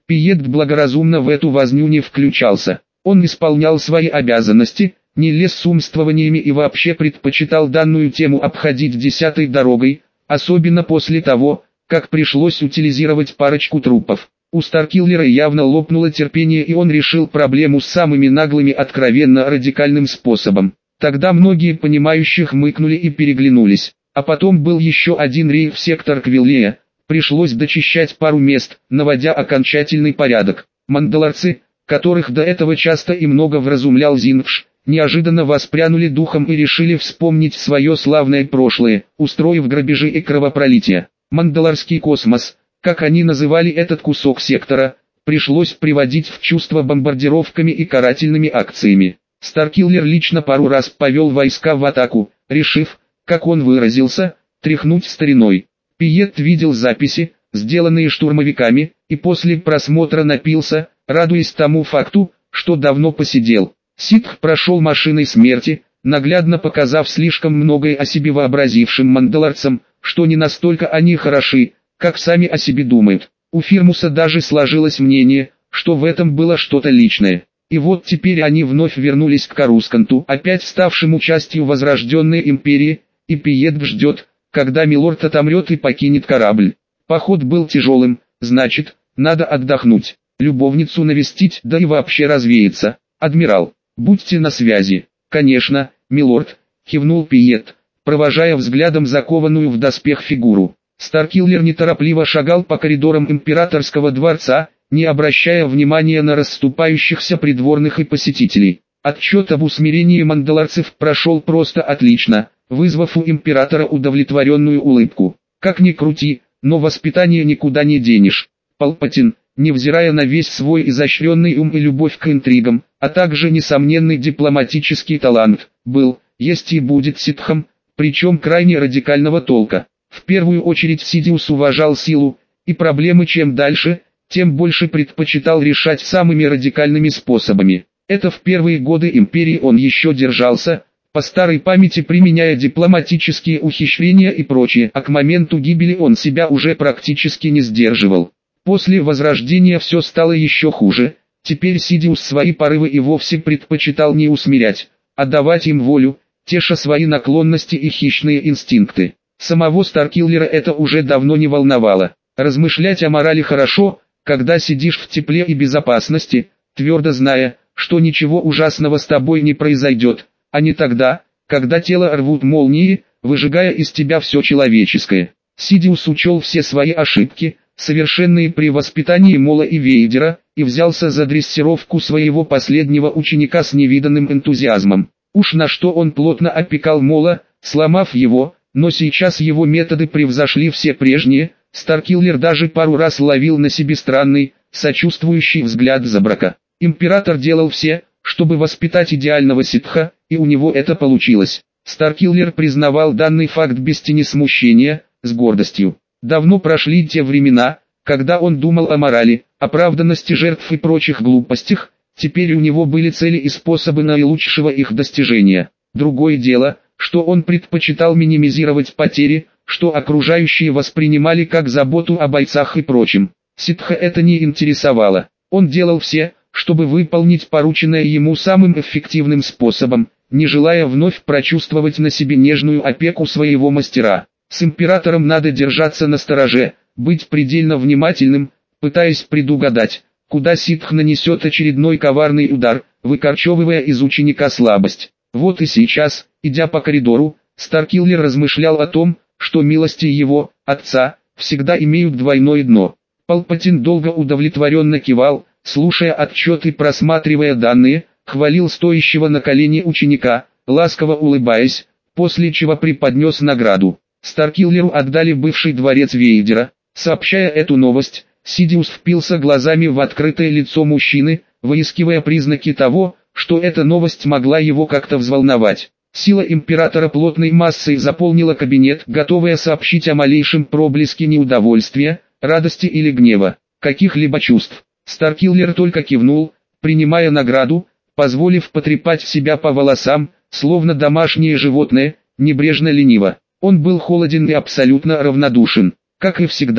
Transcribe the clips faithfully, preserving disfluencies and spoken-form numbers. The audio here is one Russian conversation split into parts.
Пиет благоразумно в эту возню не включался. Он исполнял свои обязанности, не лез с умствованиями и вообще предпочитал данную тему обходить десятой дорогой, особенно после того, как пришлось утилизировать парочку трупов. У Старкиллера явно лопнуло терпение, и он решил проблему с самыми наглыми откровенно радикальным способом. Тогда многие понимающих мыкнули и переглянулись. А потом был еще один рейд в сектор Квиллея. Пришлось дочищать пару мест, наводя окончательный порядок. Мандалорцы, которых до этого часто и много вразумлял Зингш, неожиданно воспрянули духом и решили вспомнить свое славное прошлое, устроив грабежи и кровопролитие. Мандалорский космос, как они называли этот кусок сектора, пришлось приводить в чувство бомбардировками и карательными акциями. Старкиллер лично пару раз повел войска в атаку, решив, как он выразился, тряхнуть стариной. Пиет видел записи, сделанные штурмовиками, и после просмотра напился, радуясь тому факту, что давно посидел. Ситх прошел машиной смерти, наглядно показав слишком многое о себе вообразившим мандалорцам, что не настолько они хороши, как сами о себе думают. У Фирмуса даже сложилось мнение, что в этом было что-то личное. И вот теперь они вновь вернулись к Карусканту, опять ставшему частью возрожденной империи, и Пиет ждет, когда Милорд отомрет и покинет корабль. Поход был тяжелым, значит, надо отдохнуть, любовницу навестить, да и вообще развеяться. Адмирал, будьте на связи. Конечно, милорд, кивнул Пиет, провожая взглядом закованную в доспех фигуру. Старкиллер неторопливо шагал по коридорам императорского дворца, не обращая внимания на расступающихся придворных и посетителей. Отчет об усмирении мандалорцев прошел просто отлично, вызвав у императора удовлетворенную улыбку. Как ни крути, но воспитание никуда не денешь. Палпатин, невзирая на весь свой изощренный ум и любовь к интригам, а также несомненный дипломатический талант, был, есть и будет ситхом, причем крайне радикального толка. В первую очередь Сидиус уважал силу, и проблемы чем дальше, тем больше предпочитал решать самыми радикальными способами. Это в первые годы империи он еще держался, по старой памяти применяя дипломатические ухищрения и прочее, а к моменту гибели он себя уже практически не сдерживал. После возрождения все стало еще хуже, теперь Сидиус свои порывы и вовсе предпочитал не усмирять, а давать им волю, теша свои наклонности и хищные инстинкты. Самого Старкиллера это уже давно не волновало. Размышлять о морали хорошо, когда сидишь в тепле и безопасности, твердо зная, что ничего ужасного с тобой не произойдет, а не тогда, когда тело рвут молнии, выжигая из тебя все человеческое. Сидиус учел все свои ошибки, совершенные при воспитании Мола и Вейдера, и взялся за дрессировку своего последнего ученика с невиданным энтузиазмом. Уж на что он плотно опекал Мола, сломав его, но сейчас его методы превзошли все прежние. Старкиллер даже пару раз ловил на себе странный, сочувствующий взгляд Забрака. Император делал все, чтобы воспитать идеального ситха, и у него это получилось. Старкиллер признавал данный факт без тени смущения, с гордостью. Давно прошли те времена, когда он думал о морали, оправданности жертв и прочих глупостях, теперь у него были цели и способы наилучшего их достижения. Другое дело, что он предпочитал минимизировать потери, что окружающие воспринимали как заботу о бойцах и прочем. Ситха это не интересовало. Он делал все, чтобы выполнить порученное ему самым эффективным способом, не желая вновь прочувствовать на себе нежную опеку своего мастера. С императором надо держаться настороже, быть предельно внимательным, пытаясь предугадать, куда ситх нанесет очередной коварный удар, выкорчевывая из ученика слабость. Вот и сейчас, идя по коридору, Старкиллер размышлял о том, что милости его, отца, всегда имеют двойное дно. Палпатин долго удовлетворенно кивал, слушая отчет и просматривая данные, хвалил стоящего на колени ученика, ласково улыбаясь, после чего преподнес награду. Старкиллеру отдали бывший дворец Вейдера. Сообщая эту новость, Сидиус впился глазами в открытое лицо мужчины, выискивая признаки того, что эта новость могла его как-то взволновать. Сила императора плотной массой заполнила кабинет, готовая сообщить о малейшем проблеске неудовольствия, радости или гнева, каких-либо чувств. Старкиллер только кивнул, принимая награду, позволив потрепать себя по волосам, словно домашнее животное, небрежно лениво. Он был холоден и абсолютно равнодушен, как и всегда.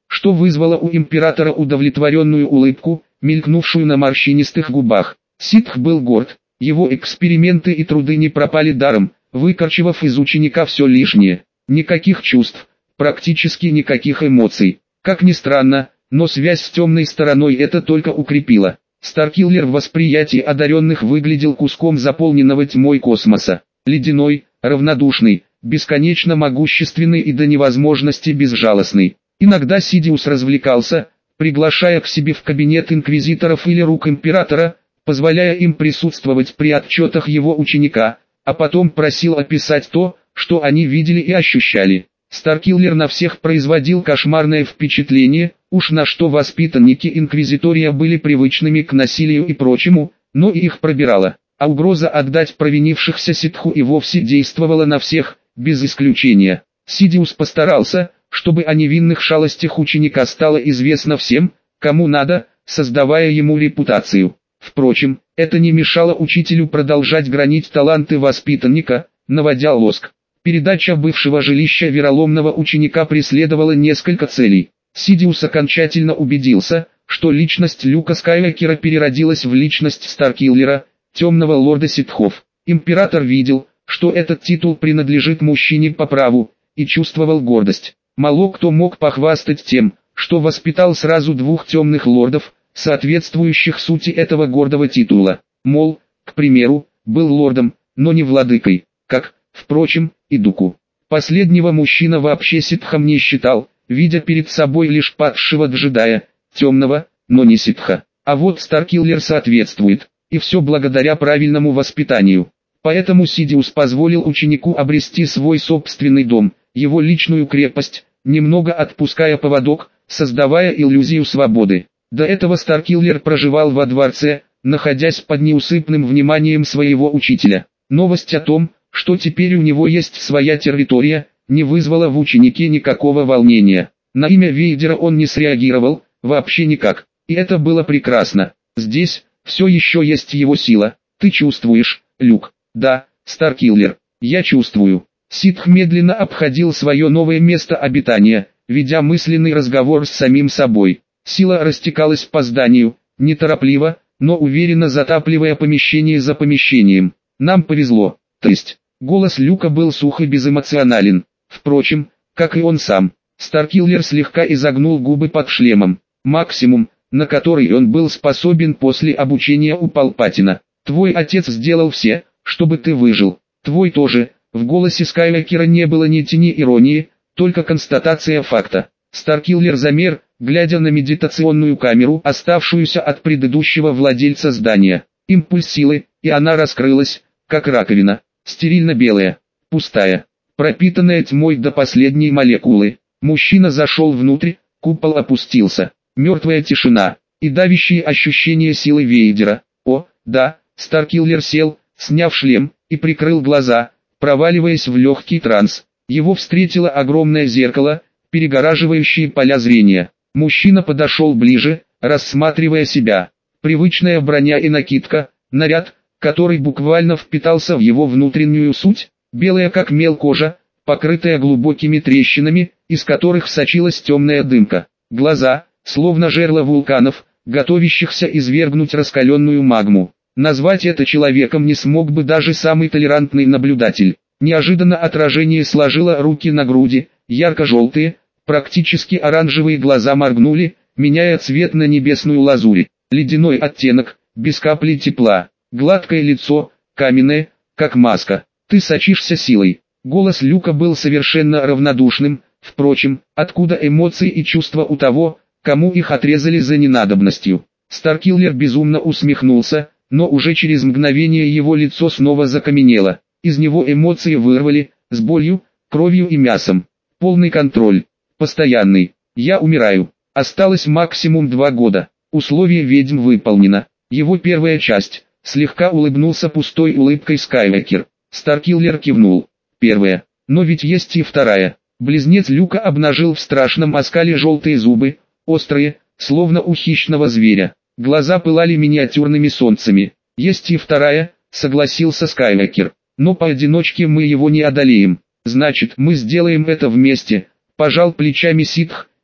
что вызвало у императора удовлетворенную улыбку, мелькнувшую на морщинистых губах. Ситх был горд, его эксперименты и труды не пропали даром, выкорчевав из ученика все лишнее. Никаких чувств, практически никаких эмоций. Как ни странно, но связь с темной стороной это только укрепила. Старкиллер в восприятии одаренных выглядел куском заполненного тьмой космоса. Ледяной, равнодушный, бесконечно могущественный и до невозможности безжалостный. Иногда Сидиус развлекался, приглашая к себе в кабинет инквизиторов или рук императора, позволяя им присутствовать при отчетах его ученика, а потом просил описать то, что они видели и ощущали. Старкиллер на всех производил кошмарное впечатление, уж на что воспитанники инквизитория были привычными к насилию и прочему, но и их пробирало, а угроза отдать провинившихся ситху и вовсе действовала на всех, без исключения. Сидиус постарался, чтобы о невинных шалостях ученика стало известно всем, кому надо, создавая ему репутацию. Впрочем, это не мешало учителю продолжать гранить таланты воспитанника, наводя лоск. Передача бывшего жилища вероломного ученика преследовала несколько целей. Сидиус окончательно убедился, что личность Люка Скайуокера переродилась в личность Старкиллера, темного лорда ситхов. Император видел, что этот титул принадлежит мужчине по праву, и чувствовал гордость. Мало кто мог похвастать тем, что воспитал сразу двух темных лордов, соответствующих сути этого гордого титула. Мол, к примеру, был лордом, но не владыкой, как, впрочем, и Дуку. Последнего мужчина вообще ситхом не считал, видя перед собой лишь падшего джедая, темного, но не ситха. А вот Старкиллер соответствует, и все благодаря правильному воспитанию. Поэтому Сидиус позволил ученику обрести свой собственный дом, его личную крепость, немного отпуская поводок, создавая иллюзию свободы. До этого Старкиллер проживал во дворце, находясь под неусыпным вниманием своего учителя. Новость о том, что теперь у него есть своя территория, не вызвала в ученике никакого волнения. На имя Вейдера он не среагировал, вообще никак. И это было прекрасно. Здесь, все еще есть его сила. Ты чувствуешь, Люк? Да, Старкиллер, я чувствую. Ситх медленно обходил свое новое место обитания, ведя мысленный разговор с самим собой. Сила растекалась по зданию, неторопливо, но уверенно затапливая помещение за помещением. Нам повезло, то есть. Голос Люка был сух и безэмоционален. Впрочем, как и он сам. Старкиллер слегка изогнул губы под шлемом. Максимум, на который он был способен после обучения у Палпатина. Твой отец сделал все, чтобы ты выжил. Твой тоже. В голосе Скайуокера не было ни тени иронии, только констатация факта. Старкиллер замер, глядя на медитационную камеру, оставшуюся от предыдущего владельца здания. Импульс силы, и она раскрылась, как раковина. Стерильно белая, пустая, пропитанная тьмой до последней молекулы. Мужчина зашел внутрь, купол опустился. Мертвая тишина и давящие ощущения силы Вейдера. О, да, Старкиллер сел, сняв шлем, и прикрыл глаза, проваливаясь в легкий транс. Его встретило огромное зеркало, перегораживающее поля зрения. Мужчина подошел ближе, рассматривая себя. Привычная броня и накидка, наряд, который буквально впитался в его внутреннюю суть, белая как мел кожа, покрытая глубокими трещинами, из которых сочилась темная дымка. Глаза, словно жерла вулканов, готовящихся извергнуть раскаленную магму. Назвать это человеком не смог бы даже самый толерантный наблюдатель. Неожиданно отражение сложило руки на груди, ярко-желтые, практически оранжевые глаза моргнули, меняя цвет на небесную лазурь. Ледяной оттенок, без капли тепла. Гладкое лицо, каменное, как маска. Ты сочишься силой. Голос Люка был совершенно равнодушным, впрочем, откуда эмоции и чувства у того, кому их отрезали за ненадобностью. Старкиллер безумно усмехнулся, но уже через мгновение его лицо снова закаменело. Из него эмоции вырвали, с болью, кровью и мясом. Полный контроль. Постоянный. Я умираю. Осталось максимум два года. Условие ведьм выполнено. Его первая часть. Слегка улыбнулся пустой улыбкой Скайуокер. Старкиллер кивнул. Первая. Но ведь есть и вторая. Близнец Люка обнажил в страшном оскале желтые зубы, острые, словно у хищного зверя. Глаза пылали миниатюрными солнцами. Есть и вторая, согласился Скайуокер. Но поодиночке мы его не одолеем. Значит, мы сделаем это вместе. Пожал плечами ситх,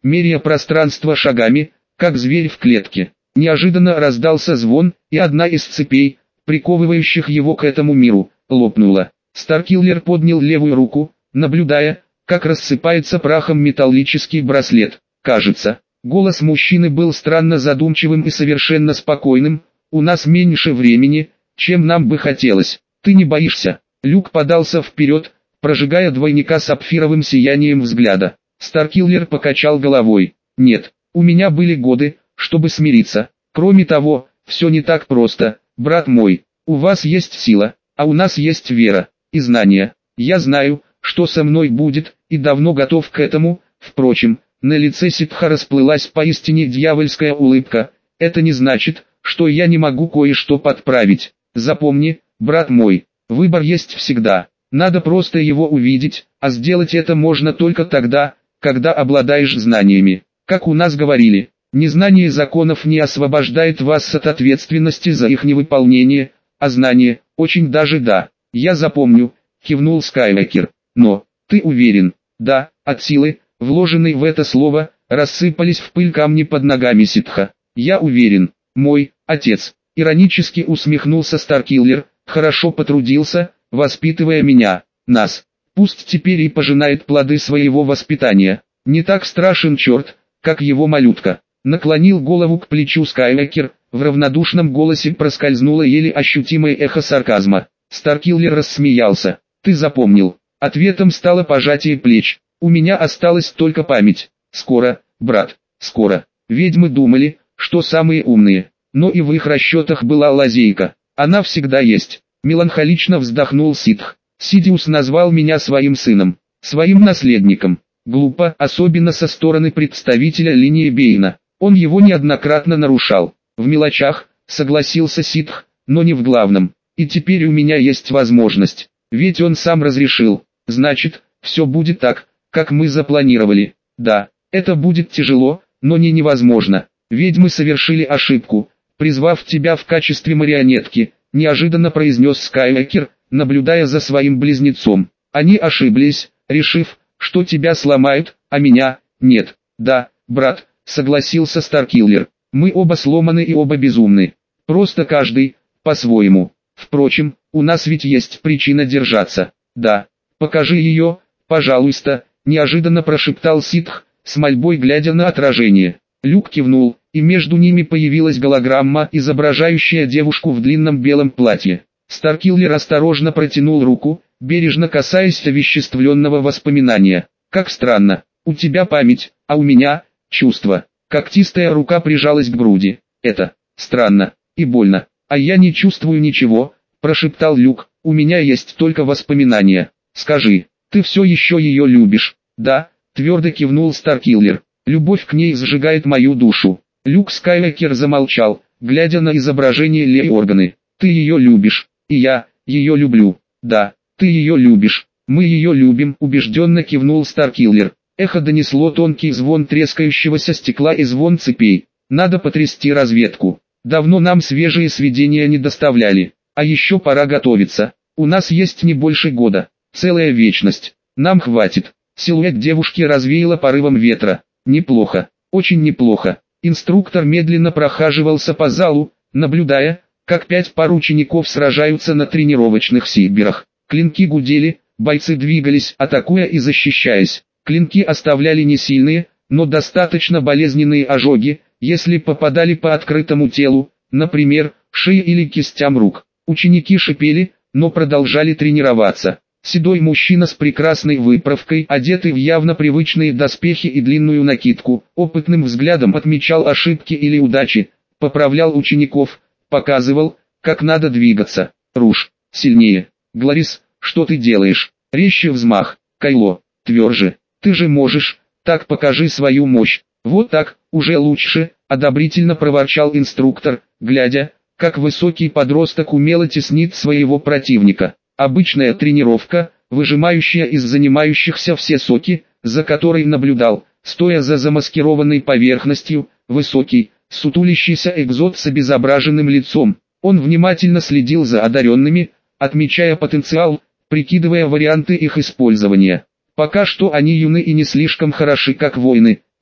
меряя пространство шагами, как зверь в клетке. Неожиданно раздался звон, и одна из цепей, приковывающих его к этому миру, лопнула. Старкиллер поднял левую руку, наблюдая, как рассыпается прахом металлический браслет. Кажется, голос мужчины был странно задумчивым и совершенно спокойным. «У нас меньше времени, чем нам бы хотелось. Ты не боишься?» Люк подался вперед, прожигая двойника сапфировым сиянием взгляда. Старкиллер покачал головой. «Нет, у меня были годы, чтобы смириться. Кроме того, все не так просто, брат мой. У вас есть сила, а у нас есть вера и знания. Я знаю, что со мной будет, и давно готов к этому». Впрочем, на лице ситха расплылась поистине дьявольская улыбка. «Это не значит, что я не могу кое-что подправить. Запомни, брат мой, выбор есть всегда. Надо просто его увидеть, а сделать это можно только тогда, когда обладаешь знаниями. Как у нас говорили, незнание законов не освобождает вас от ответственности за их невыполнение, а знание, очень даже да. Я запомню», — кивнул Скайуокер. «Но, ты уверен?» «Да», от силы, вложенной в это слово, рассыпались в пыль камни под ногами ситха. «Я уверен, мой отец», — иронически усмехнулся Старкиллер, «хорошо потрудился, воспитывая меня, нас. Пусть теперь и пожинает плоды своего воспитания. Не так страшен черт, как его малютка». Наклонил голову к плечу Скайуокер, в равнодушном голосе проскользнуло еле ощутимое эхо сарказма. Старкиллер рассмеялся. «Ты запомнил». Ответом стало пожатие плеч. «У меня осталась только память. Скоро, брат, скоро». Ведьмы думали, что самые умные, но и в их расчетах была лазейка. Она всегда есть. Меланхолично вздохнул ситх. «Сидиус назвал меня своим сыном, своим наследником. Глупо, особенно со стороны представителя линии Бейна. Он его неоднократно нарушал. В мелочах, согласился ситх, но не в главном. И теперь у меня есть возможность. Ведь он сам разрешил. Значит, все будет так, как мы запланировали. Да, это будет тяжело, но не невозможно. Ведьмы совершили ошибку, призвав тебя в качестве марионетки», — неожиданно произнес Скайуокер, наблюдая за своим близнецом. «Они ошиблись, решив, что тебя сломают, а меня — нет». «Да, брат», — согласился Старкиллер. «Мы оба сломаны и оба безумны. Просто каждый, по-своему. Впрочем, у нас ведь есть причина держаться». «Да, покажи ее, пожалуйста», — неожиданно прошептал ситх, с мольбой глядя на отражение. Люк кивнул, и между ними появилась голограмма, изображающая девушку в длинном белом платье. Старкиллер осторожно протянул руку, бережно касаясь овеществленного воспоминания. «Как странно, у тебя память, а у меня — чувство». Когтистая рука прижалась к груди. «Это странно и больно, а я не чувствую ничего», — прошептал Люк. «У меня есть только воспоминания. Скажи, ты все еще ее любишь?» «Да», — твердо кивнул Старкиллер. «Любовь к ней сжигает мою душу». Люк Скайуокер замолчал, глядя на изображение Леи Органы. «Ты ее любишь, и я ее люблю». «Да, ты ее любишь, мы ее любим», — убежденно кивнул Старкиллер. Эхо донесло тонкий звон трескающегося стекла и звон цепей. «Надо потрясти разведку. Давно нам свежие сведения не доставляли. А еще пора готовиться. У нас есть не больше года. Целая вечность. Нам хватит». Силуэт девушки развеяло порывом ветра. «Неплохо, очень неплохо». Инструктор медленно прохаживался по залу, наблюдая, как пять пар учеников сражаются на тренировочных сибирах. Клинки гудели, бойцы двигались, атакуя и защищаясь. Клинки оставляли не сильные, но достаточно болезненные ожоги, если попадали по открытому телу, например, шее или кистям рук. Ученики шипели, но продолжали тренироваться. Седой мужчина с прекрасной выправкой, одетый в явно привычные доспехи и длинную накидку, опытным взглядом отмечал ошибки или удачи, поправлял учеников, показывал, как надо двигаться. «Руш, сильнее. Гларис, что ты делаешь? Резче взмах. Кайло, тверже. Ты же можешь, так покажи свою мощь». «Вот так, уже лучше», — одобрительно проворчал инструктор, глядя, как высокий подросток умело теснит своего противника. Обычная тренировка, выжимающая из занимающихся все соки, за которой наблюдал, стоя за замаскированной поверхностью, высокий, сутулящийся экзот с обезображенным лицом. Он внимательно следил за одаренными, отмечая потенциал, прикидывая варианты их использования. Пока что они юны и не слишком хороши как воины,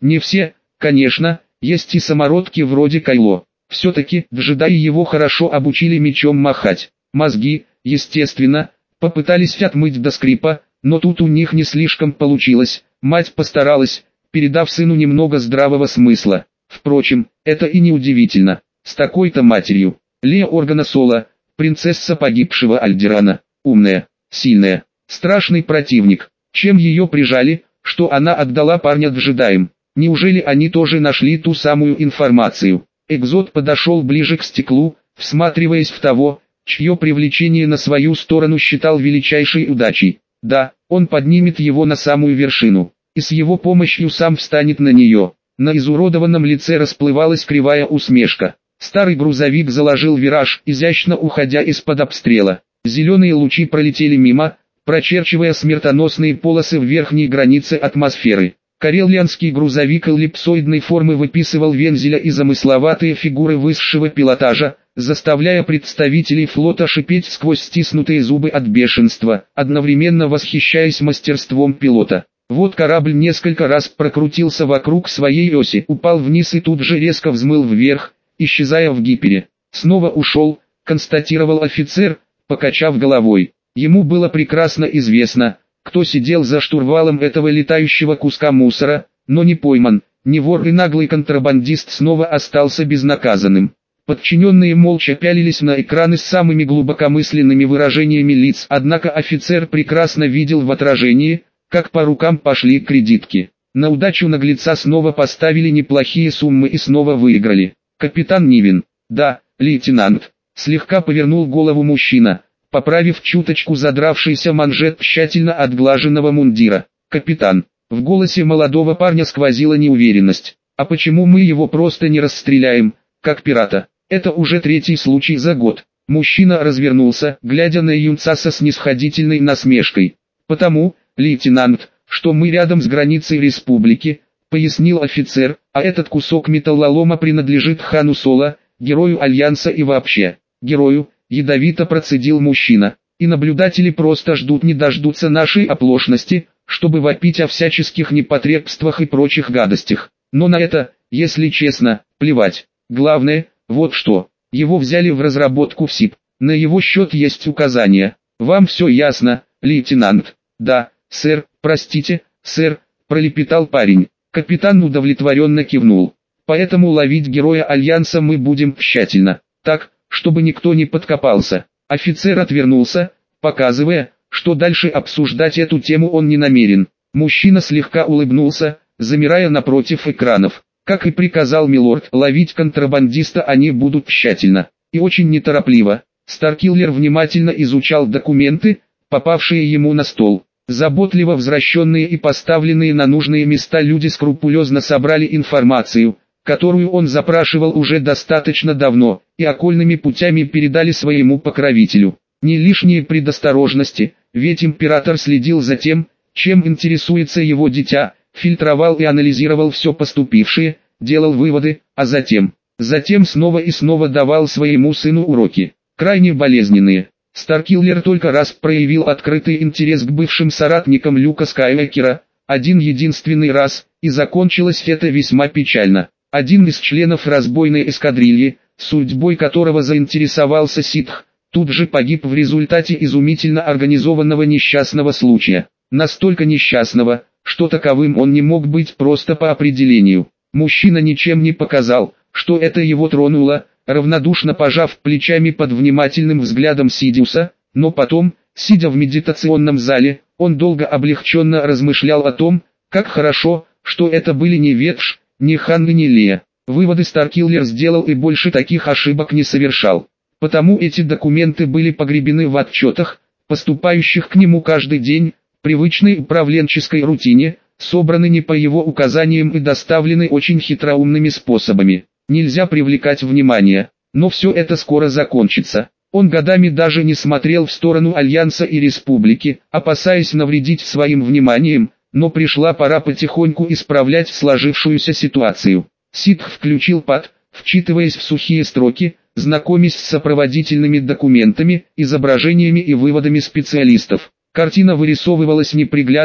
Не все, конечно, есть и самородки вроде Кайло. Все-таки в джедаи его хорошо обучили мечом махать. Мозги, естественно, попытались отмыть до скрипа, но тут у них не слишком получилось. Мать постаралась, передав сыну немного здравого смысла. Впрочем, это и не удивительно. С такой-то матерью. Лея Органа Соло, принцесса погибшего Альдерана, умная, сильная, страшный противник. Чем ее прижали, что она отдала парня джедаям? Неужели они тоже нашли ту самую информацию? Экзот подошел ближе к стеклу, всматриваясь в того, чье привлечение на свою сторону считал величайшей удачей. Да, он поднимет его на самую вершину, и с его помощью сам встанет на нее. На изуродованном лице расплывалась кривая усмешка. Старый грузовик заложил вираж, изящно уходя из-под обстрела. Зеленые лучи пролетели мимо, прочерчивая смертоносные полосы в верхней границе атмосферы. Карелианский грузовик эллипсоидной формы выписывал вензеля и замысловатые фигуры высшего пилотажа, заставляя представителей флота шипеть сквозь стиснутые зубы от бешенства, одновременно восхищаясь мастерством пилота. Вот корабль несколько раз прокрутился вокруг своей оси, упал вниз и тут же резко взмыл вверх, исчезая в гипере. Снова ушел, констатировал офицер, покачав головой. Ему было прекрасно известно, кто сидел за штурвалом этого летающего куска мусора, но не пойман, ни вор и наглый контрабандист снова остался безнаказанным. Подчиненные молча пялились на экраны с самыми глубокомысленными выражениями лиц, однако офицер прекрасно видел в отражении, как по рукам пошли кредитки. На удачу наглеца снова поставили неплохие суммы и снова выиграли. Капитан Нивен. Да, лейтенант. Слегка повернул голову мужчина, поправив чуточку задравшийся манжет тщательно отглаженного мундира. Капитан. В голосе молодого парня сквозила неуверенность. А почему мы его просто не расстреляем, как пирата? Это уже третий случай за год. Мужчина развернулся, глядя на юнца со снисходительной насмешкой. Потому, лейтенант, что мы рядом с границей республики, пояснил офицер, а этот кусок металлолома принадлежит Хану Соло, герою Альянса и вообще, герою, ядовито процедил мужчина. И наблюдатели просто ждут не дождутся нашей оплошности, чтобы вопить о всяческих непотребствах и прочих гадостях. Но на это, если честно, плевать. Главное, вот что, его взяли в разработку в СИП, на его счет есть указания. Вам все ясно, лейтенант? Да, сэр, простите, сэр, пролепетал парень. Капитан удовлетворенно кивнул. Поэтому ловить героя Альянса мы будем тщательно, так, чтобы никто не подкопался. Офицер отвернулся, показывая, что дальше обсуждать эту тему он не намерен. Мужчина слегка улыбнулся, замирая напротив экранов. Как и приказал милорд, ловить контрабандиста они будут тщательно и очень неторопливо. Старкиллер внимательно изучал документы, попавшие ему на стол. Заботливо возвращенные и поставленные на нужные места люди скрупулезно собрали информацию, которую он запрашивал уже достаточно давно, и окольными путями передали своему покровителю. Не лишние предосторожности, ведь император следил за тем, чем интересуется его дитя, фильтровал и анализировал все поступившее, делал выводы, а затем, затем снова и снова давал своему сыну уроки, крайне болезненные. Старкиллер только раз проявил открытый интерес к бывшим соратникам Люка Скайуокера, один единственный раз, и закончилось это весьма печально. Один из членов разбойной эскадрильи, судьбой которого заинтересовался ситх, тут же погиб в результате изумительно организованного несчастного случая. Настолько несчастного, что таковым он не мог быть просто по определению. Мужчина ничем не показал, что это его тронуло, равнодушно пожав плечами под внимательным взглядом Сидиуса, но потом, сидя в медитационном зале, он долго облегченно размышлял о том, как хорошо, что это были не Ветш, не Хан и не Лея. Выводы Старкиллер сделал и больше таких ошибок не совершал. Потому эти документы были погребены в отчетах, поступающих к нему каждый день, привычной управленческой рутине, собраны не по его указаниям и доставлены очень хитроумными способами. Нельзя привлекать внимание, но все это скоро закончится. Он годами даже не смотрел в сторону Альянса и Республики, опасаясь навредить своим вниманием, но пришла пора потихоньку исправлять сложившуюся ситуацию. Ситх включил пад, вчитываясь в сухие строки, знакомясь с сопроводительными документами, изображениями и выводами специалистов. Картина вырисовывалась неприглядная,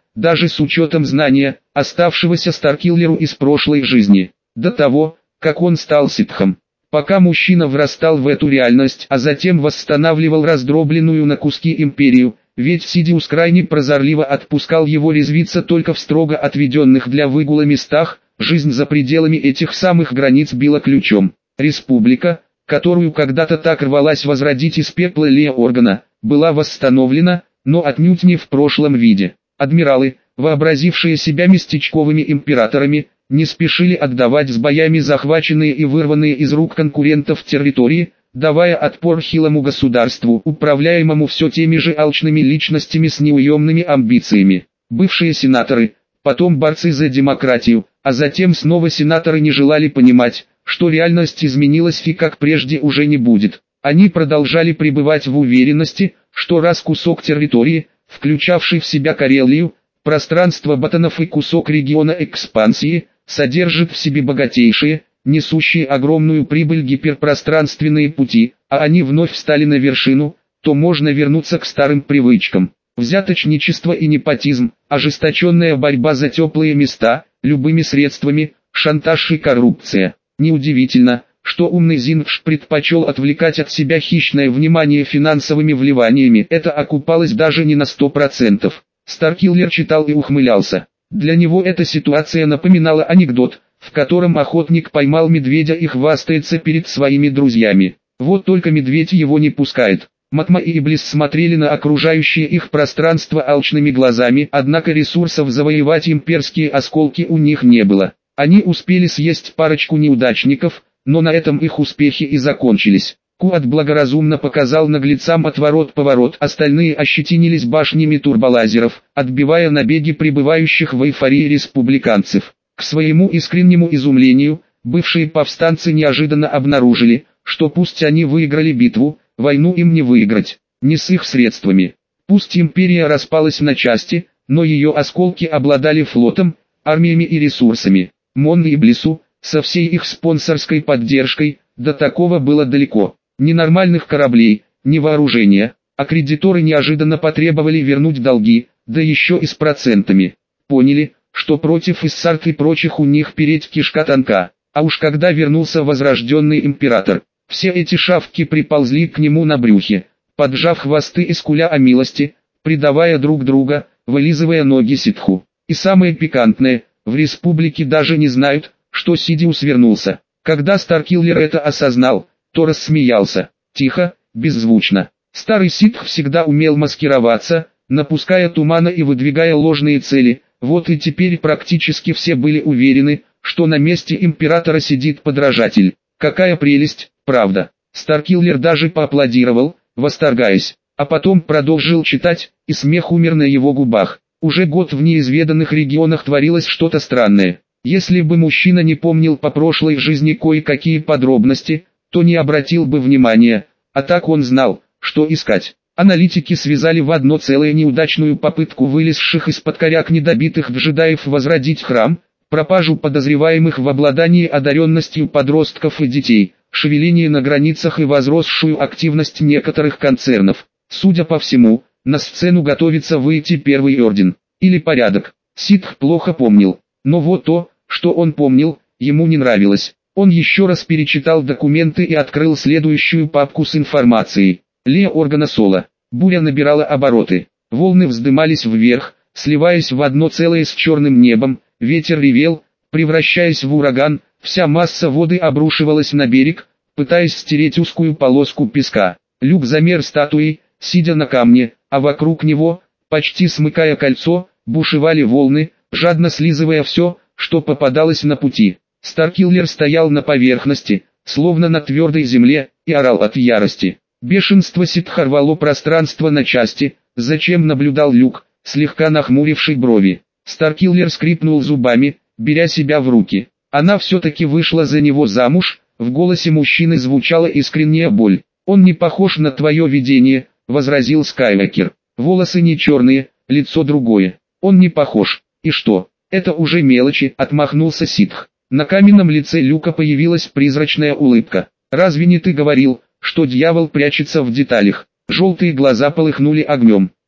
даже с учетом знания, оставшегося Старкиллеру из прошлой жизни, до того, как он стал ситхом. Пока мужчина врастал в эту реальность, а затем восстанавливал раздробленную на куски империю, ведь Сидиус крайне прозорливо отпускал его резвиться только в строго отведенных для выгула местах, жизнь за пределами этих самых границ била ключом. Республика, которую когда-то так рвалась возродить из пепла Лея Органа, была восстановлена, но отнюдь не в прошлом виде. Адмиралы, вообразившие себя местечковыми императорами, не спешили отдавать с боями захваченные и вырванные из рук конкурентов территории, давая отпор хилому государству, управляемому все теми же алчными личностями с неуемными амбициями. Бывшие сенаторы, потом борцы за демократию, а затем снова сенаторы не желали понимать, что реальность изменилась и как прежде уже не будет. Они продолжали пребывать в уверенности, что раз кусок территории, включавший в себя Карелию, пространство Батонов и кусок региона экспансии, содержит в себе богатейшие, несущие огромную прибыль гиперпространственные пути, а они вновь встали на вершину, то можно вернуться к старым привычкам. Взяточничество и непотизм, ожесточенная борьба за теплые места, любыми средствами, шантаж и коррупция. Неудивительно, что умный Зингш предпочел отвлекать от себя хищное внимание финансовыми вливаниями. Это окупалось даже не на сто процентов. Старкиллер читал и ухмылялся. Для него эта ситуация напоминала анекдот, в котором охотник поймал медведя и хвастается перед своими друзьями. Вот только медведь его не пускает. Матма и Иблис смотрели на окружающее их пространство алчными глазами, однако ресурсов завоевать имперские осколки у них не было. Они успели съесть парочку неудачников, но на этом их успехи и закончились. Куат благоразумно показал наглецам отворот-поворот, остальные ощетинились башнями турболазеров, отбивая набеги пребывающих в эйфории республиканцев. К своему искреннему изумлению, бывшие повстанцы неожиданно обнаружили, что пусть они выиграли битву, войну им не выиграть, не с их средствами. Пусть империя распалась на части, но ее осколки обладали флотом, армиями и ресурсами. Мон и Иблису, со всей их спонсорской поддержкой, до такого было далеко. Ни нормальных кораблей, ни вооружения, а кредиторы неожиданно потребовали вернуть долги, да еще и с процентами. Поняли, что против Иссарт и прочих у них переть кишка тонка, а уж когда вернулся возрожденный император, все эти шавки приползли к нему на брюхе, поджав хвосты и скуля о милости, предавая друг друга, вылизывая ноги ситху. И самое пикантное, в республике даже не знают, что Сидиус вернулся. Когда Старкиллер это осознал, то рассмеялся, тихо, беззвучно. Старый ситх всегда умел маскироваться, напуская тумана и выдвигая ложные цели, вот и теперь практически все были уверены, что на месте императора сидит подражатель. Какая прелесть, правда. Старкиллер даже поаплодировал, восторгаясь, а потом продолжил читать, и смех умер на его губах. Уже год в неизведанных регионах творилось что-то странное. Если бы мужчина не помнил по прошлой жизни кое-какие подробности, то не обратил бы внимания, а так он знал, что искать. Аналитики связали в одно целое неудачную попытку вылезших из-под коряк недобитых джедаев возродить храм, пропажу подозреваемых в обладании одаренностью подростков и детей, шевеление на границах и возросшую активность некоторых концернов. Судя по всему, на сцену готовится выйти Первый Орден, или Порядок. Ситх плохо помнил, но вот то, что он помнил, ему не нравилось. Он еще раз перечитал документы и открыл следующую папку с информацией. Лея Органа Соло. Буря набирала обороты. Волны вздымались вверх, сливаясь в одно целое с черным небом, ветер ревел, превращаясь в ураган, вся масса воды обрушивалась на берег, пытаясь стереть узкую полоску песка. Люк замер статуей, сидя на камне, а вокруг него, почти смыкая кольцо, бушевали волны, жадно слизывая все, что попадалось на пути. Старкиллер стоял на поверхности, словно на твердой земле, и орал от ярости. Бешенство ситха рвало пространство на части, зачем наблюдал Люк, слегка нахмуривший брови. Старкиллер скрипнул зубами, беря себя в руки. Она все-таки вышла за него замуж, в голосе мужчины звучала искренняя боль. «Он не похож на твое видение», — возразил Скайуокер. «Волосы не черные, лицо другое. Он не похож. И что? Это уже мелочи», — отмахнулся ситх. На каменном лице Люка появилась призрачная улыбка. «Разве не ты говорил, что дьявол прячется в деталях?» Желтые глаза полыхнули огнем.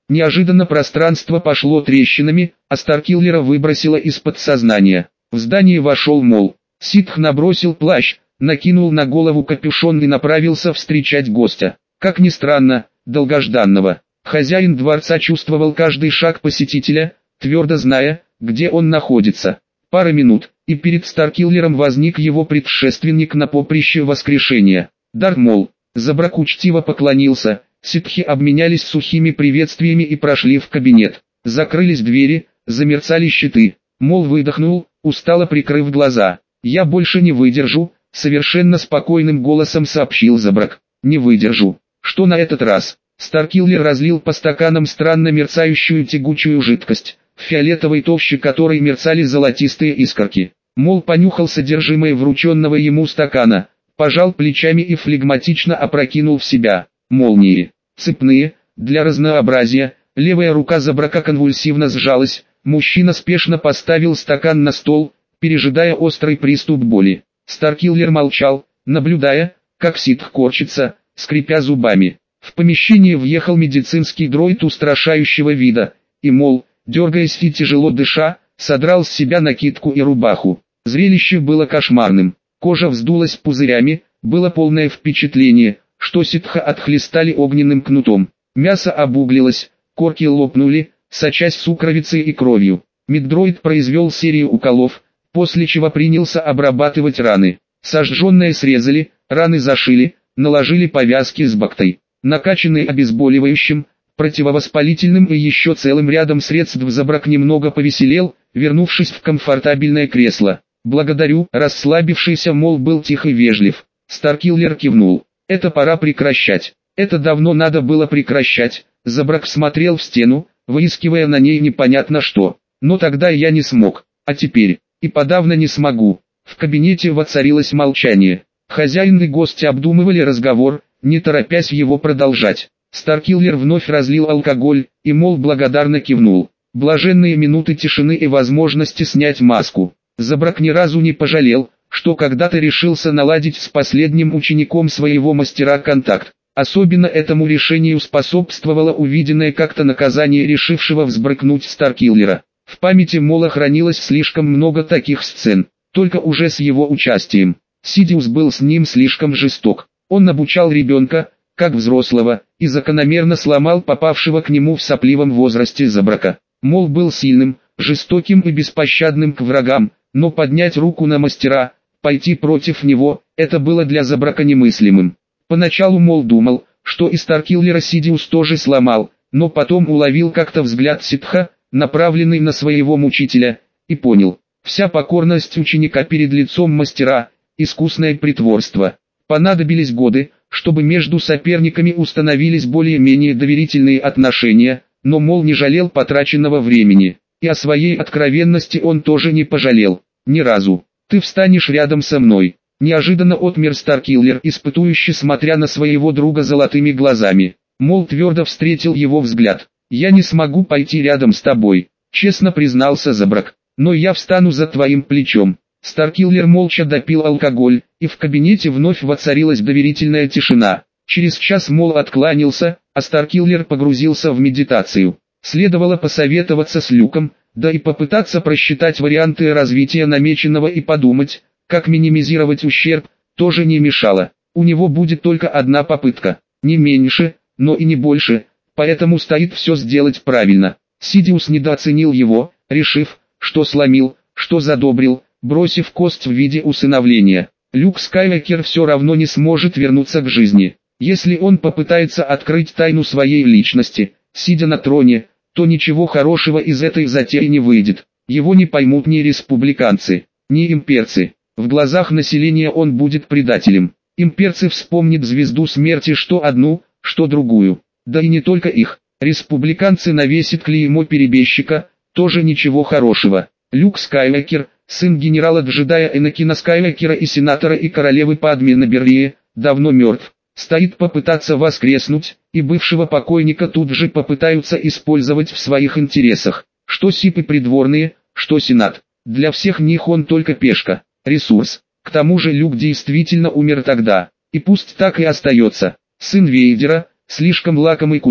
Неожиданно пространство пошло трещинами, а Старкиллера выбросило из подсознания. В здание вошел Мол. Ситх набросил плащ, накинул на голову капюшон и направился встречать гостя. Как ни странно, долгожданного. Хозяин дворца чувствовал каждый шаг посетителя, твердо зная, где он находится. Пара минут, и перед Старкиллером возник его предшественник на поприще воскрешения. Дарт Мол. Забрак учтиво поклонился, ситхи обменялись сухими приветствиями и прошли в кабинет. Закрылись двери, замерцали щиты. Мол выдохнул, устало прикрыв глаза. «Я больше не выдержу», — совершенно спокойным голосом сообщил Забрак. «Не выдержу». «Что на этот раз?» Старкиллер разлил по стаканам странно мерцающую тягучую жидкость, в фиолетовой толще которой мерцали золотистые искорки. Мол понюхал содержимое врученного ему стакана, пожал плечами и флегматично опрокинул в себя. Молнии. Цепные, для разнообразия. Левая рука Забрака конвульсивно сжалась, мужчина спешно поставил стакан на стол, пережидая острый приступ боли. Старкиллер молчал, наблюдая, как ситх корчится, скрипя зубами. В помещение въехал медицинский дроид устрашающего вида, и Мол, дергаясь и тяжело дыша, содрал с себя накидку и рубаху. Зрелище было кошмарным. Кожа вздулась пузырями, было полное впечатление, что ситха отхлестали огненным кнутом. Мясо обуглилось, корки лопнули, сочась сукровицей и кровью. Меддроид произвел серию уколов, после чего принялся обрабатывать раны. Сожженные срезали, раны зашили, наложили повязки с бактой. Накачанный обезболивающим, противовоспалительным и еще целым рядом средств Забрак немного повеселел, вернувшись в комфортабельное кресло. «Благодарю», расслабившийся Мол был тих и вежлив. Старкиллер кивнул. «Это пора прекращать. Это давно надо было прекращать». Забрак смотрел в стену, выискивая на ней непонятно что. «Но тогда я не смог. А теперь? И подавно не смогу». В кабинете воцарилось молчание. Хозяин и гости обдумывали разговор, не торопясь его продолжать. Старкиллер вновь разлил алкоголь, и Мол благодарно кивнул. Блаженные минуты тишины и возможности снять маску. Забрак ни разу не пожалел, что когда-то решился наладить с последним учеником своего мастера контакт. Особенно этому решению способствовало увиденное как-то наказание решившего взбрыкнуть Старкиллера. В памяти Мола хранилось слишком много таких сцен, только уже с его участием. Сидиус был с ним слишком жесток. Он обучал ребенка, как взрослого, и закономерно сломал попавшего к нему в сопливом возрасте Забрака. Мол был сильным, жестоким и беспощадным к врагам, но поднять руку на мастера, пойти против него, это было для Забрака немыслимым. Поначалу Мол думал, что и Старкиллера Сидиус тоже сломал, но потом уловил как-то взгляд ситха, направленный на своего мучителя, и понял, вся покорность ученика перед лицом мастера, искусное притворство. Понадобились годы, чтобы между соперниками установились более-менее доверительные отношения, но Мол не жалел потраченного времени, и о своей откровенности он тоже не пожалел, ни разу. «Ты встанешь рядом со мной», — неожиданно отмер Старкиллер, испытующе смотря на своего друга золотыми глазами. Мол твердо встретил его взгляд. «Я не смогу пойти рядом с тобой», — честно признался Забрак, — «но я встану за твоим плечом». Старкиллер молча допил алкоголь, и в кабинете вновь воцарилась доверительная тишина. Через час Мол откланялся, а Старкиллер погрузился в медитацию. Следовало посоветоваться с Люком, да и попытаться просчитать варианты развития намеченного и подумать, как минимизировать ущерб, тоже не мешало. У него будет только одна попытка, не меньше, но и не больше, поэтому стоит все сделать правильно. Сидиус недооценил его, решив, что сломил, что задобрил, бросив кость в виде усыновления. Люк Скайуокер все равно не сможет вернуться к жизни. Если он попытается открыть тайну своей личности, сидя на троне, то ничего хорошего из этой затеи не выйдет. Его не поймут ни республиканцы, ни имперцы. В глазах населения он будет предателем. Имперцы вспомнят звезду смерти что одну, что другую. Да и не только их. Республиканцы навесят клеймо перебежчика, тоже ничего хорошего. Люк Скайуокер, сын генерала-джедая Энакина Скайуокера и сенатора и королевы Падме Наберрии, давно мертв. Стоит попытаться воскреснуть, и бывшего покойника тут же попытаются использовать в своих интересах. Что сипы придворные, что сенат. Для всех них он только пешка, ресурс. К тому же Люк действительно умер тогда, и пусть так и остается. Сын Вейдера, слишком лакомый кусок,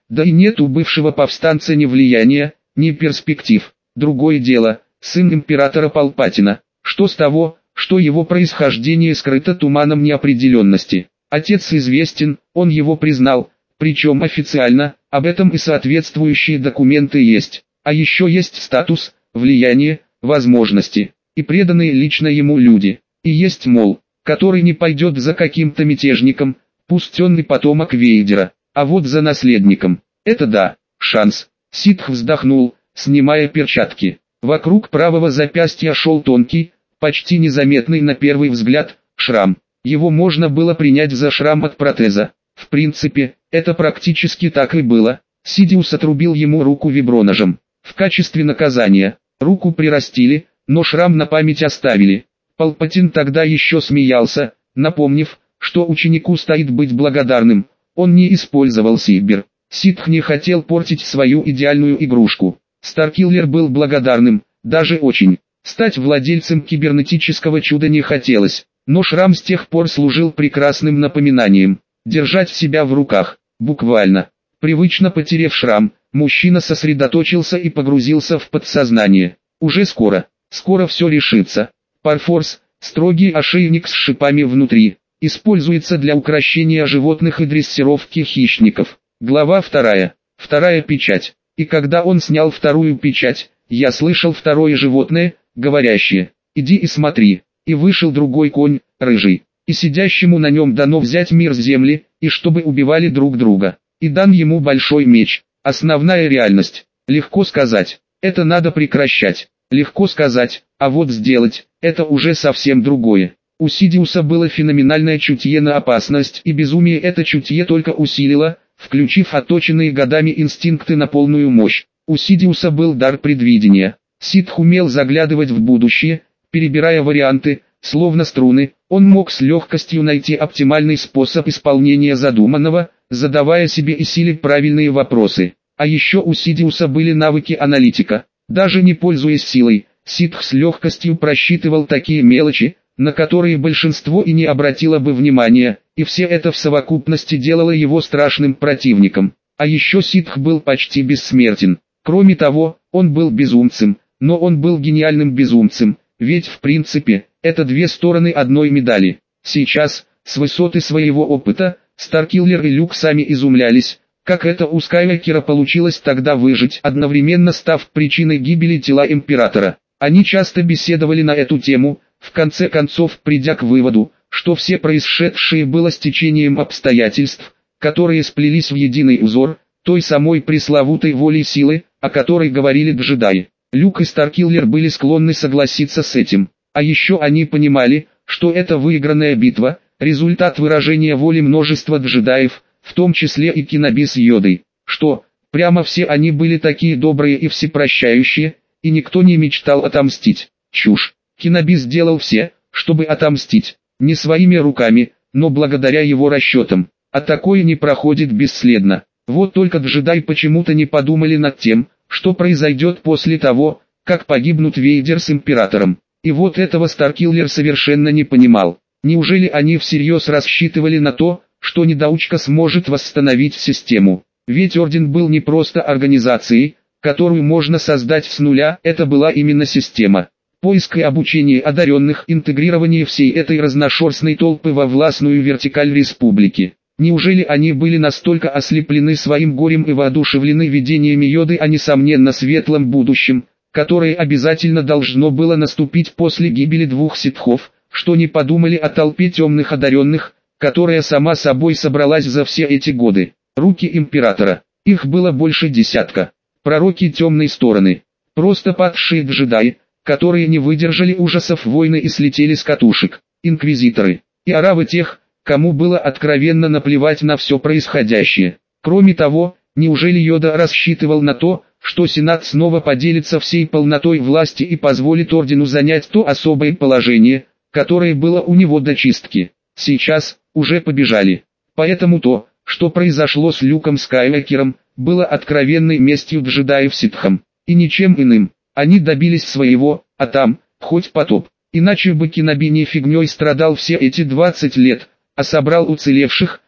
Да и нет у бывшего повстанца ни влияния, ни перспектив. Другое дело, сын императора Палпатина. Что с того, что его происхождение скрыто туманом неопределенности? Отец известен, он его признал, причем официально, об этом и соответствующие документы есть. А еще есть статус, влияние, возможности, и преданные лично ему люди. И есть Мол, который не пойдет за каким-то мятежником, пусть он и потомок Вейдера, а вот за наследником. Это да, шанс. Ситх вздохнул, снимая перчатки. Вокруг правого запястья шел тонкий, почти незаметный на первый взгляд, шрам. Его можно было принять за шрам от протеза. В принципе, это практически так и было. Сидиус отрубил ему руку виброножем. В качестве наказания. Руку прирастили, но шрам на память оставили. Палпатин тогда еще смеялся, напомнив, что ученику стоит быть благодарным. Он не использовал Сибир. Ситх не хотел портить свою идеальную игрушку. Старкиллер был благодарным, даже очень. Стать владельцем кибернетического чуда не хотелось, но шрам с тех пор служил прекрасным напоминанием. Держать себя в руках, буквально. Привычно потеряв шрам, мужчина сосредоточился и погрузился в подсознание. Уже скоро, скоро все решится. Парфорс, строгий ошейник с шипами внутри, используется для укрощения животных и дрессировки хищников. Глава вторая. Вторая печать. И когда он снял вторую печать, я слышал второе животное, говорящее: «Иди и смотри». И вышел другой конь, рыжий. И сидящему на нем дано взять мир с земли, и чтобы убивали друг друга. И дан ему большой меч. Основная реальность. Легко сказать. Это надо прекращать. Легко сказать, а вот сделать, это уже совсем другое. У Сидиуса было феноменальное чутье на опасность, и безумие это чутье только усилило, включив отточенные годами инстинкты на полную мощь. У Сидиуса был дар предвидения. Ситх умел заглядывать в будущее, перебирая варианты, словно струны. Он мог с легкостью найти оптимальный способ исполнения задуманного, задавая себе и силе правильные вопросы. А еще у Сидиуса были навыки аналитика. Даже не пользуясь силой, Ситх с легкостью просчитывал такие мелочи, на которые большинство и не обратило бы внимания, и все это в совокупности делало его страшным противником. А еще Ситх был почти бессмертен. Кроме того, он был безумцем, но он был гениальным безумцем, ведь в принципе, это две стороны одной медали. Сейчас, с высоты своего опыта, Старкиллер и Люк сами изумлялись, как это у Скайуокера получилось тогда выжить, одновременно став причиной гибели тела Императора. Они часто беседовали на эту тему, в конце концов придя к выводу, что все происшедшее было стечением обстоятельств, которые сплелись в единый узор, той самой пресловутой волей силы, о которой говорили джедаи. Люк и Старкиллер были склонны согласиться с этим. А еще они понимали, что это выигранная битва, результат выражения воли множества джедаев, в том числе и Кеноби с Йодой. Что, прямо все они были такие добрые и всепрощающие, и никто не мечтал отомстить. Чушь. Кеноби сделал все, чтобы отомстить. Не своими руками, но благодаря его расчетам. А такое не проходит бесследно. Вот только джедаи почему-то не подумали над тем, что произойдет после того, как погибнут Вейдер с Императором. И вот этого Старкиллер совершенно не понимал. Неужели они всерьез рассчитывали на то, что недоучка сможет восстановить систему? Ведь Орден был не просто организацией, которую можно создать с нуля, это была именно система. Поиск и обучение одаренных, интегрирование всей этой разношерстной толпы во властную вертикаль республики. Неужели они были настолько ослеплены своим горем и воодушевлены видениями Йоды о несомненно светлом будущем, которое обязательно должно было наступить после гибели двух ситхов, что не подумали о толпе темных одаренных, которая сама собой собралась за все эти годы? Руки Императора. Их было больше десятка. Пророки темной стороны. Просто падшие джедаи, которые не выдержали ужасов войны и слетели с катушек. Инквизиторы. И оравы тех, кому было откровенно наплевать на все происходящее. Кроме того, неужели Йода рассчитывал на то, что Сенат снова поделится всей полнотой власти и позволит Ордену занять то особое положение, которое было у него до чистки? Сейчас, уже побежали. Поэтому то, что произошло с Люком Скайуокером, было откровенной местью джедаев ситхам, и ничем иным. Они добились своего, а там, хоть потоп. Иначе бы Кеноби не фигней страдал все эти двадцать лет, а собрал уцелевших,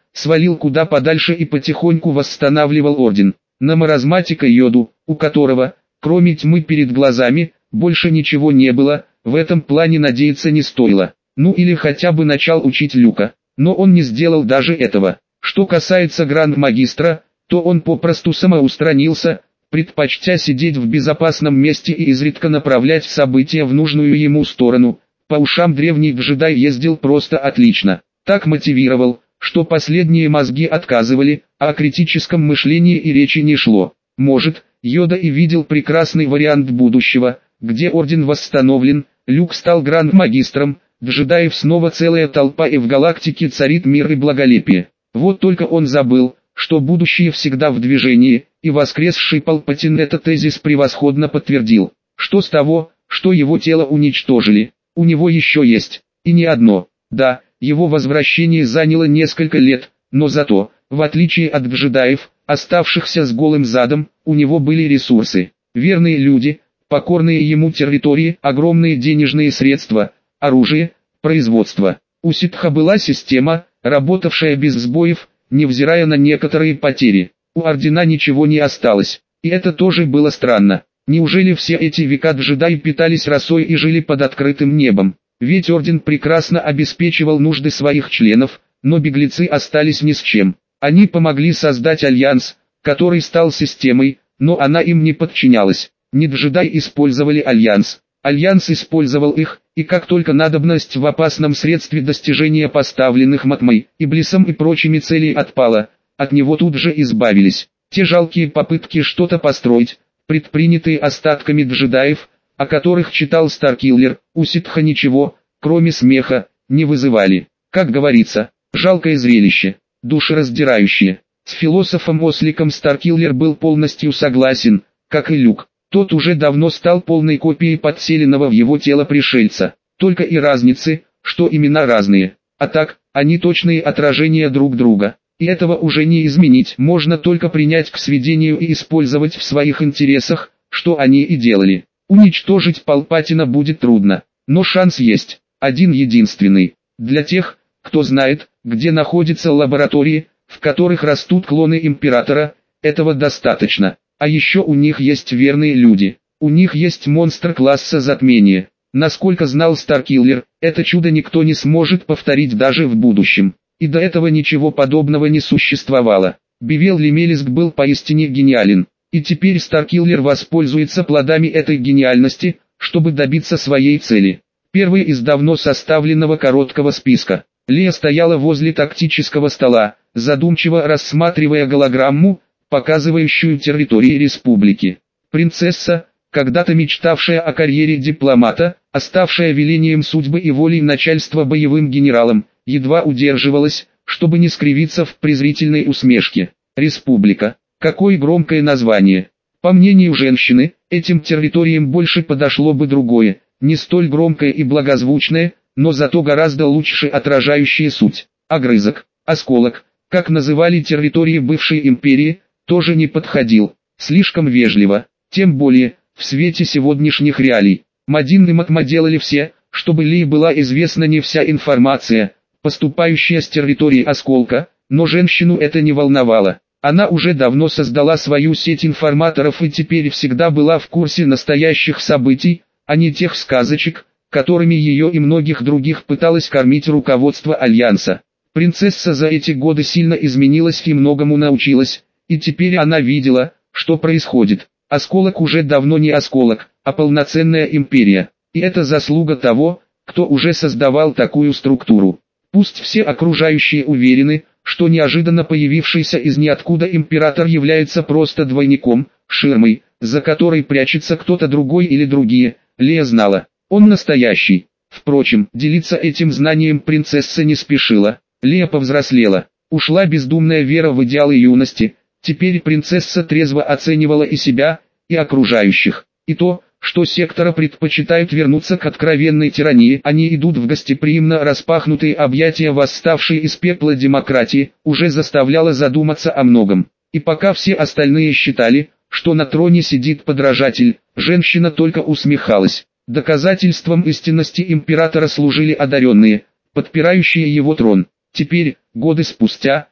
свалил куда подальше и потихоньку восстанавливал орден. На маразматика Йоду, у которого, кроме тьмы перед глазами, больше ничего не было, в этом плане надеяться не стоило. Ну или хотя бы начал учить Люка, но он не сделал даже этого. Что касается Гранд-магистра, то он попросту самоустранился, предпочтя сидеть в безопасном месте и изредка направлять события в нужную ему сторону. По ушам древний джедай ездил просто отлично. Так мотивировал, что последние мозги отказывали, а о критическом мышлении и речи не шло. Может, Йода и видел прекрасный вариант будущего, где орден восстановлен, Люк стал гранд-магистром, джедаев снова целая толпа и в галактике царит мир и благолепие. Вот только он забыл, что будущее всегда в движении, и воскресший Палпатин этот тезис превосходно подтвердил. Что с того, что его тело уничтожили? У него еще есть, и не одно. Да, его возвращение заняло несколько лет, но зато, в отличие от джедаев, оставшихся с голым задом, у него были ресурсы, верные люди, покорные ему территории, огромные денежные средства, оружие, производство. У ситха была система, работавшая без сбоев, невзирая на некоторые потери. У ордена ничего не осталось, и это тоже было странно. Неужели все эти века джедаи питались росой и жили под открытым небом? Ведь орден прекрасно обеспечивал нужды своих членов, но беглецы остались ни с чем. Они помогли создать альянс, который стал системой, но она им не подчинялась. Не джедаи использовали альянс, альянс использовал их, и как только надобность в опасном средстве достижения поставленных Матмой, Иблисом и прочими целей отпала, от него тут же избавились. Те жалкие попытки что-то построить, предпринятые остатками джедаев, о которых читал Старкиллер, у ситха ничего, кроме смеха, не вызывали. Как говорится, жалкое зрелище, душераздирающее. С философом-осликом Старкиллер был полностью согласен, как и Люк. Тот уже давно стал полной копией подселенного в его тело пришельца. Только и разницы, что имена разные. А так, они точные отражения друг друга. И этого уже не изменить. Можно только принять к сведению и использовать в своих интересах, что они и делали. Уничтожить Палпатина будет трудно, но шанс есть, один единственный. Для тех, кто знает, где находятся лаборатории, в которых растут клоны Императора, этого достаточно. А еще у них есть верные люди, у них есть монстр класса затмения. Насколько знал Старкиллер, это чудо никто не сможет повторить даже в будущем. И до этого ничего подобного не существовало. Бивел Лемелиск был поистине гениален. И теперь Старкиллер воспользуется плодами этой гениальности, чтобы добиться своей цели. Первый из давно составленного короткого списка. Лея стояла возле тактического стола, задумчиво рассматривая голограмму, показывающую территории республики. Принцесса, когда-то мечтавшая о карьере дипломата, оставшая велением судьбы и волей начальства боевым генералом, едва удерживалась, чтобы не скривиться в презрительной усмешке. Республика. Какое громкое название. По мнению женщины, этим территориям больше подошло бы другое, не столь громкое и благозвучное, но зато гораздо лучше отражающее суть. Огрызок, осколок, как называли территории бывшей империи, тоже не подходил. Слишком вежливо, тем более, в свете сегодняшних реалий. Мадин и Матма делали все, чтобы Лии была известна не вся информация, поступающая с территории осколка, но женщину это не волновало. Она уже давно создала свою сеть информаторов и теперь всегда была в курсе настоящих событий, а не тех сказочек, которыми ее и многих других пыталось кормить руководство Альянса. Принцесса за эти годы сильно изменилась и многому научилась, и теперь она видела, что происходит. Осколок уже давно не осколок, а полноценная империя. И это заслуга того, кто уже создавал такую структуру. Пусть все окружающие уверены, что неожиданно появившийся из ниоткуда император является просто двойником, ширмой, за которой прячется кто-то другой или другие, Лея знала, он настоящий. Впрочем, делиться этим знанием принцесса не спешила. Лея повзрослела, ушла бездумная вера в идеалы юности, теперь принцесса трезво оценивала и себя, и окружающих, и то, что сектора предпочитают вернуться к откровенной тирании, они идут в гостеприимно распахнутые объятия восставшей из пепла демократии, уже заставляло задуматься о многом. И пока все остальные считали, что на троне сидит подражатель, женщина только усмехалась. Доказательством истинности императора служили одаренные, подпирающие его трон. Теперь, годы спустя,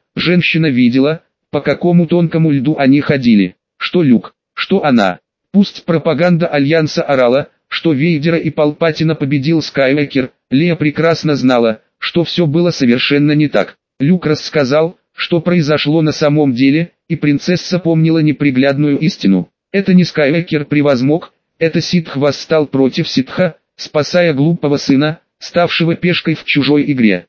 женщина видела, по какому тонкому льду они ходили. Что Люк, что она. Пусть пропаганда Альянса орала, что Вейдера и Палпатина победил Скайуокер, Лея прекрасно знала, что все было совершенно не так. Люк рассказал, что произошло на самом деле, и принцесса помнила неприглядную истину. Это не Скайуокер превозмог, это ситх восстал против ситха, спасая глупого сына, ставшего пешкой в чужой игре.